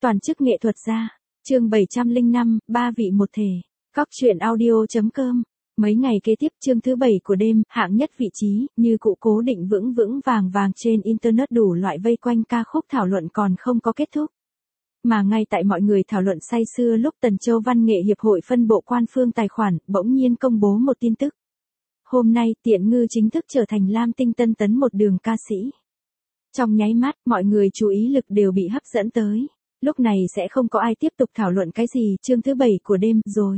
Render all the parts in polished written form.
Toàn chức nghệ thuật gia. Chương 705, ba vị một thể. Cóc truyện audio.com. Mấy ngày kế tiếp chương thứ 7 của đêm, hạng nhất vị trí, như cụ cố định vững vững vàng vàng trên internet đủ loại vây quanh ca khúc thảo luận còn không có kết thúc. Mà ngay tại mọi người thảo luận say sưa lúc Tần Châu Văn nghệ Hiệp hội phân bộ quan phương tài khoản, bỗng nhiên công bố một tin tức. Hôm nay, Tiện Ngư chính thức trở thành Lam Tinh tân tấn một đường ca sĩ. Trong nháy mắt, mọi người chú ý lực đều bị hấp dẫn tới. Lúc này sẽ không có ai tiếp tục thảo luận cái gì, chương thứ 7 của đêm, rồi.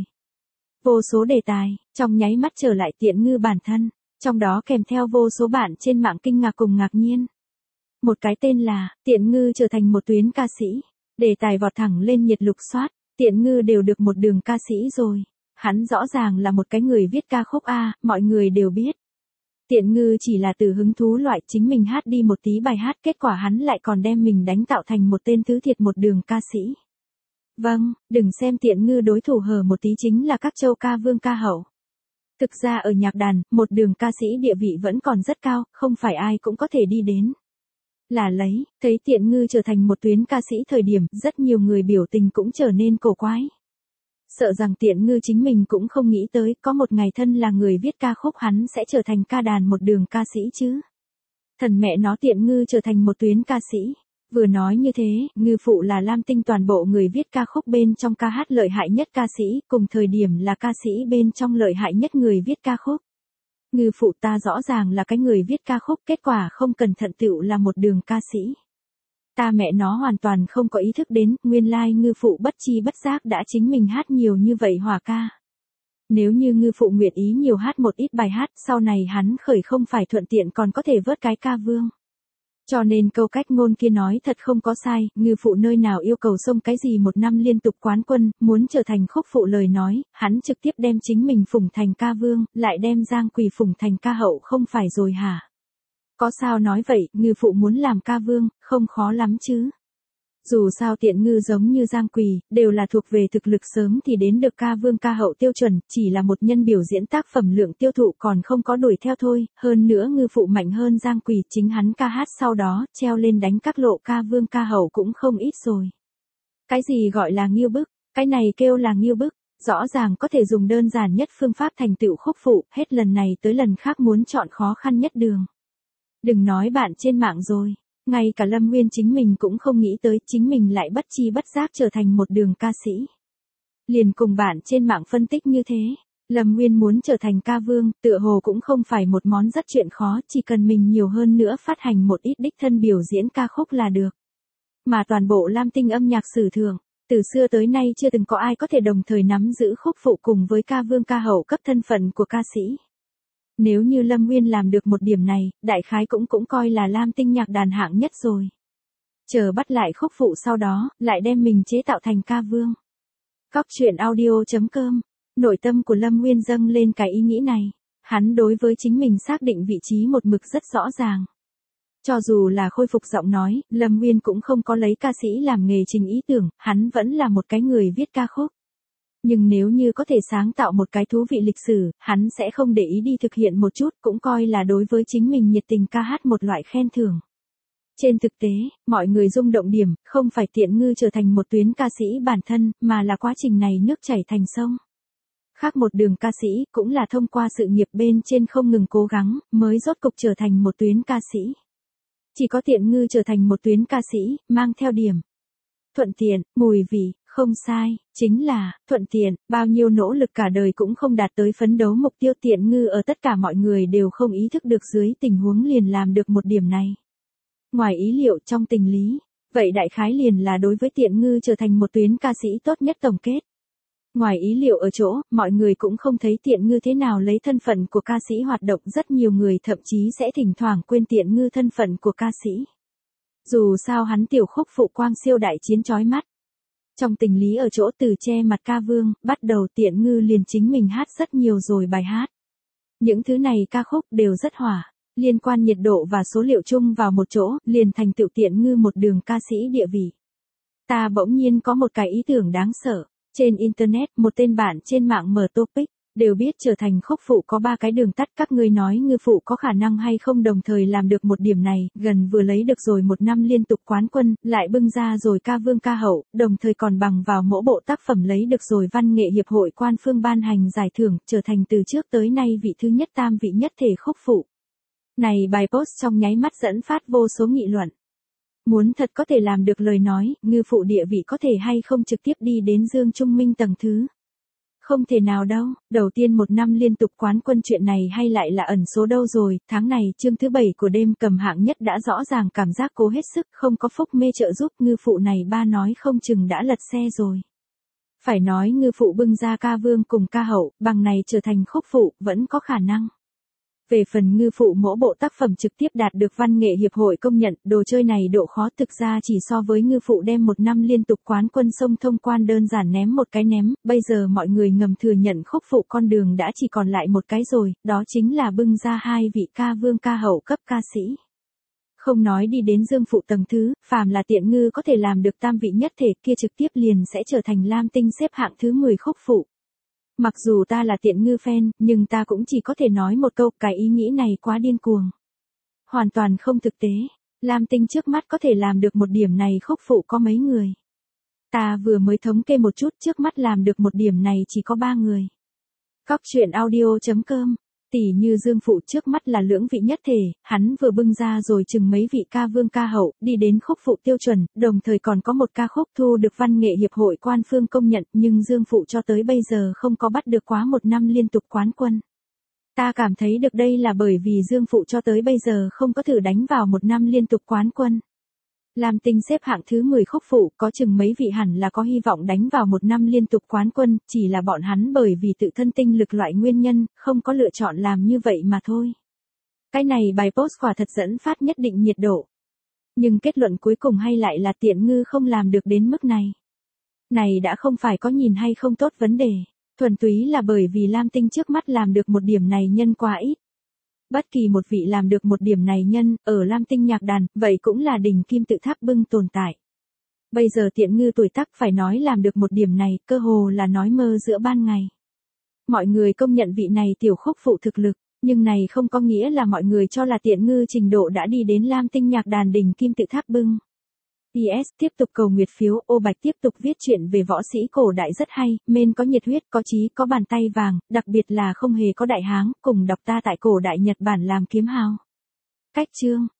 Vô số đề tài, trong nháy mắt trở lại Tiện Ngư bản thân, trong đó kèm theo vô số bạn trên mạng kinh ngạc cùng ngạc nhiên. Một cái tên là, Tiện Ngư trở thành một tuyến ca sĩ. Đề tài vọt thẳng lên nhiệt lục soát, Tiện Ngư đều được một đường ca sĩ rồi. Hắn rõ ràng là một cái người viết ca khúc A, mọi người đều biết. Tiện Ngư chỉ là từ hứng thú loại chính mình hát đi một tí bài hát, kết quả hắn lại còn đem mình đánh tạo thành một tên thứ thiệt một đường ca sĩ. Vâng, đừng xem Tiện Ngư đối thủ hờ một tí chính là các châu ca vương ca hậu. Thực ra ở nhạc đàn, một đường ca sĩ địa vị vẫn còn rất cao, không phải ai cũng có thể đi đến. Là lấy, thấy Tiện Ngư trở thành một tuyến ca sĩ thời điểm, rất nhiều người biểu tình cũng trở nên cổ quái. Sợ rằng Tiện Ngư chính mình cũng không nghĩ tới, có một ngày thân là người viết ca khúc hắn sẽ trở thành ca đàn một đường ca sĩ chứ. Thần mẹ nó Tiện Ngư trở thành một tuyến ca sĩ. Vừa nói như thế, Ngư phụ là Lam Tinh toàn bộ người viết ca khúc bên trong ca hát lợi hại nhất ca sĩ, cùng thời điểm là ca sĩ bên trong lợi hại nhất người viết ca khúc. Ngư phụ ta rõ ràng là cái người viết ca khúc, kết quả không cẩn thận tựu là một đường ca sĩ. Ta mẹ nó hoàn toàn không có ý thức đến, nguyên lai Ngư phụ bất chi bất giác đã chính mình hát nhiều như vậy hòa ca. Nếu như Ngư phụ nguyện ý nhiều hát một ít bài hát, sau này hắn khởi không phải thuận tiện còn có thể vớt cái ca vương. Cho nên câu cách ngôn kia nói thật không có sai, Ngư phụ nơi nào yêu cầu xông cái gì một năm liên tục quán quân, muốn trở thành khúc phụ lời nói, hắn trực tiếp đem chính mình phủng thành ca vương, lại đem Giang Quỳ phủng thành ca hậu không phải rồi hả? Có sao nói vậy, Ngư phụ muốn làm ca vương, không khó lắm chứ. Dù sao Tiện Ngư giống như Giang Quỳ, đều là thuộc về thực lực sớm thì đến được ca vương ca hậu tiêu chuẩn, chỉ là một nhân biểu diễn tác phẩm lượng tiêu thụ còn không có đuổi theo thôi, hơn nữa Ngư phụ mạnh hơn Giang Quỳ, chính hắn ca hát sau đó, treo lên đánh các lộ ca vương ca hậu cũng không ít rồi. Cái gì gọi là nghiêu bức, cái này kêu là nghiêu bức, rõ ràng có thể dùng đơn giản nhất phương pháp thành tựu khúc phụ, hết lần này tới lần khác muốn chọn khó khăn nhất đường. Đừng nói bạn trên mạng rồi. Ngay cả Lâm Nguyên chính mình cũng không nghĩ tới chính mình lại bất chi bất giác trở thành một đường ca sĩ. Liền cùng bạn trên mạng phân tích như thế, Lâm Nguyên muốn trở thành ca vương, tựa hồ cũng không phải một món rất chuyện khó, chỉ cần mình nhiều hơn nữa phát hành một ít đích thân biểu diễn ca khúc là được. Mà toàn bộ Lam Tinh âm nhạc sử thượng, từ xưa tới nay chưa từng có ai có thể đồng thời nắm giữ khúc phụ cùng với ca vương ca hậu cấp thân phận của ca sĩ. Nếu như Lâm Nguyên làm được một điểm này, đại khái cũng coi là Lam Tinh nhạc đàn hạng nhất rồi. Chờ bắt lại khúc phụ sau đó, lại đem mình chế tạo thành ca vương. Cóc truyện audio.com. Nội tâm của Lâm Nguyên dâng lên cái ý nghĩ này. Hắn đối với chính mình xác định vị trí một mực rất rõ ràng. Cho dù là khôi phục giọng nói, Lâm Nguyên cũng không có lấy ca sĩ làm nghề trình ý tưởng, hắn vẫn là một cái người viết ca khúc. Nhưng nếu như có thể sáng tạo một cái thú vị lịch sử, hắn sẽ không để ý đi thực hiện một chút, cũng coi là đối với chính mình nhiệt tình ca hát một loại khen thưởng. Trên thực tế, mọi người rung động điểm, không phải Tiện Ngư trở thành một tuyến ca sĩ bản thân, mà là quá trình này nước chảy thành sông. Khác một đường ca sĩ, cũng là thông qua sự nghiệp bên trên không ngừng cố gắng, mới rốt cục trở thành một tuyến ca sĩ. Chỉ có Tiện Ngư trở thành một tuyến ca sĩ, mang theo điểm thuận tiện, mùi vị. Không sai, chính là, thuận tiện, bao nhiêu nỗ lực cả đời cũng không đạt tới phấn đấu mục tiêu Tiện Ngư ở tất cả mọi người đều không ý thức được dưới tình huống liền làm được một điểm này. Ngoài ý liệu trong tình lý, vậy đại khái liền là đối với Tiện Ngư trở thành một tuyến ca sĩ tốt nhất tổng kết. Ngoài ý liệu ở chỗ, mọi người cũng không thấy Tiện Ngư thế nào lấy thân phận của ca sĩ hoạt động, rất nhiều người thậm chí sẽ thỉnh thoảng quên Tiện Ngư thân phận của ca sĩ. Dù sao hắn tiểu khúc phụ quang siêu đại chiến chói mắt. Trong tình lý ở chỗ từ che mặt ca vương, bắt đầu Tiện Ngư liền chính mình hát rất nhiều rồi bài hát. Những thứ này ca khúc đều rất hỏa, liên quan nhiệt độ và số liệu chung vào một chỗ, liền thành tựu Tiện Ngư một đường ca sĩ địa vị. Ta bỗng nhiên có một cái ý tưởng đáng sợ, trên internet một tên bạn trên mạng mở topic, Đều biết trở thành khúc phụ có 3 cái đường tắt, các ngươi nói ngư phụ có khả năng hay không đồng thời làm được một điểm này, gần vừa lấy được rồi 1 năm liên tục quán quân, lại bưng ra rồi ca vương ca hậu, đồng thời còn bằng vào mỗi bộ tác phẩm lấy được rồi văn nghệ hiệp hội quan phương ban hành giải thưởng, trở thành từ trước tới nay vị thứ nhất tam vị nhất thể khúc phụ. Này bài post trong nháy mắt dẫn phát vô số nghị luận. Muốn thật có thể làm được lời nói, ngư phụ địa vị có thể hay không trực tiếp đi đến Dương Trung Minh tầng thứ. Không thể nào đâu, đầu tiên 1 năm liên tục quán quân chuyện này hay lại là ẩn số đâu rồi, tháng này chương thứ 7 của đêm cầm hạng nhất đã rõ ràng cảm giác cố hết sức, không có phúc mê trợ giúp, ngư phụ này ba nói không chừng đã lật xe rồi. Phải nói ngư phụ bưng ra ca vương cùng ca hậu, bằng này trở thành khúc phụ, vẫn có khả năng. Về phần ngư phụ mỗi bộ tác phẩm trực tiếp đạt được văn nghệ hiệp hội công nhận, đồ chơi này độ khó thực ra chỉ so với ngư phụ đem 1 năm liên tục quán quân sông thông quan đơn giản ném một cái ném, bây giờ mọi người ngầm thừa nhận khúc phụ con đường đã chỉ còn lại một cái rồi, đó chính là bưng ra 2 vị ca vương ca hậu cấp ca sĩ. Không nói đi đến Dương phụ tầng thứ, phàm là tiện ngư có thể làm được tam vị nhất thể kia trực tiếp liền sẽ trở thành Lam Tinh xếp hạng thứ 10 khúc phụ. Mặc dù ta là tiện ngư fan, nhưng ta cũng chỉ có thể nói một câu, cái ý nghĩ này quá điên cuồng. Hoàn toàn không thực tế, Lam Tinh trước mắt có thể làm được một điểm này khúc phụ có mấy người. Ta vừa mới thống kê một chút, trước mắt làm được một điểm này chỉ có 3 người. Cóc truyện audio.com. Tỷ như Dương phụ trước mắt là lưỡng vị nhất thể, hắn vừa bưng ra rồi chừng mấy vị ca vương ca hậu, đi đến khúc phụ tiêu chuẩn, đồng thời còn có một ca khúc thu được văn nghệ hiệp hội quan phương công nhận, nhưng Dương phụ cho tới bây giờ không có bắt được quá 1 năm liên tục quán quân. Ta cảm thấy được đây là bởi vì Dương phụ cho tới bây giờ không có thử đánh vào 1 năm liên tục quán quân. Lam Tinh xếp hạng thứ 10 khúc phụ, có chừng mấy vị hẳn là có hy vọng đánh vào 1 năm liên tục quán quân, chỉ là bọn hắn bởi vì tự thân tinh lực loại nguyên nhân, không có lựa chọn làm như vậy mà thôi. Cái này bài post quả thật dẫn phát nhất định nhiệt độ. Nhưng kết luận cuối cùng hay lại là tiện ngư không làm được đến mức này. Này đã không phải có nhìn hay không tốt vấn đề, thuần túy là bởi vì Lam Tinh trước mắt làm được một điểm này nhân quá ít. Bất kỳ một vị làm được một điểm này nhân, ở Lam Tinh nhạc đàn, vậy cũng là đỉnh kim tự tháp bưng tồn tại. Bây giờ tiện ngư tuổi tác phải nói làm được một điểm này, cơ hồ là nói mơ giữa ban ngày. Mọi người công nhận vị này tiểu khúc phụ thực lực, nhưng này không có nghĩa là mọi người cho là tiện ngư trình độ đã đi đến Lam Tinh nhạc đàn đỉnh kim tự tháp bưng. PS tiếp tục cầu nguyệt phiếu, Ô Bạch tiếp tục viết chuyện về võ sĩ cổ đại rất hay, men có nhiệt huyết, có chí, có bàn tay vàng, đặc biệt là không hề có đại háng, cùng đọc ta tại cổ đại Nhật Bản làm kiếm hào. Cách chương